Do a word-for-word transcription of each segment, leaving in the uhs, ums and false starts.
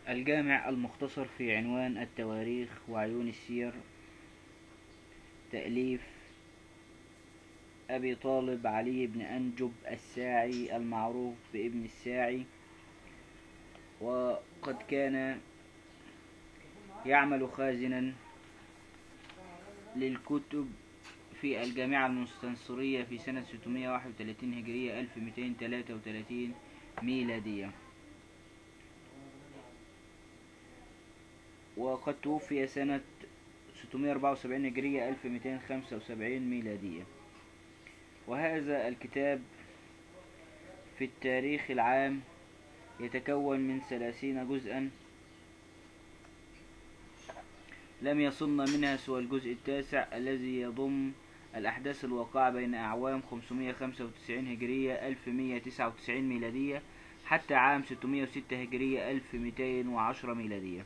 الجامع المختصر في عنوان التواريخ وعيون السير، تأليف أبي طالب علي بن أنجب الساعي المعروف بابن الساعي. وقد كان يعمل خازنا للكتب في الجامعة المستنصرية في سنة ستمائة وواحد وثلاثين هجرية ألف ومئتين وثلاثة وثلاثين ميلادية، وقد توفي سنة ستمائة وأربعة وسبعين هجرية ألف ومئتين وخمسة وسبعين ميلادية. وهذا الكتاب في التاريخ العام يتكون من ثلاثين جزءا، لم يصلنا منها سوى الجزء التاسع الذي يضم الأحداث الواقعة بين أعوام خمسمائة وخمسة وتسعين هجرية ألف ومئة وتسعة وتسعين ميلادية حتى عام ستمائة وستة هجرية ألف ومئتين وعشرة ميلادية.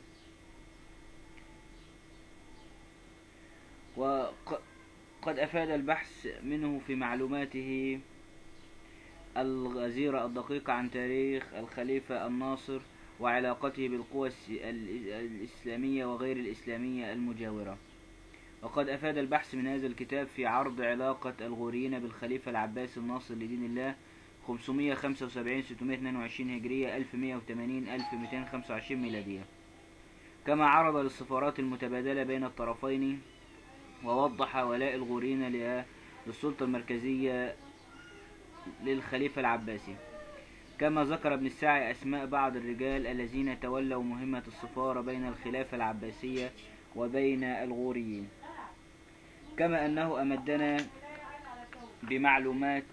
وقد أفاد البحث منه في معلوماته الغزيرة الدقيقة عن تاريخ الخليفة الناصر وعلاقته بالقوى الإسلامية وغير الإسلامية المجاورة. وقد أفاد البحث من هذا الكتاب في عرض علاقة الغوريين بالخليفة العباسي الناصر لدين الله خمسمائة وخمسة وسبعين ستمائة واثنين وعشرين هجرية ألف ومئة وثمانين ألف ومئتين وخمسة وعشرين ميلادية، كما عرض للسفارات المتبادلة بين الطرفين، ووضح ولاء الغوريين للسلطة المركزية للخليفة العباسي. كما ذكر ابن الساعي أسماء بعض الرجال الذين تولوا مهمة السفارة بين الخلافة العباسية وبين الغوريين، كما أنه أمدنا بمعلومات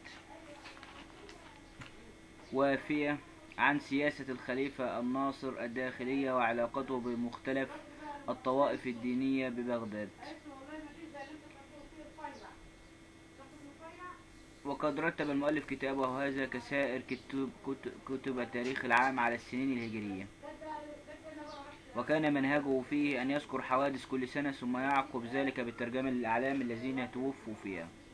وافية عن سياسة الخليفة الناصر الداخلية وعلاقته بمختلف الطوائف الدينية ببغداد. وقد رتب المؤلف كتابه هذا كسائر كتب, كتب التاريخ العام على السنين الهجرية، وكان منهجه فيه أن يذكر حوادث كل سنة ثم يعقب ذلك بالترجمة للأعلام الذين توفوا فيها.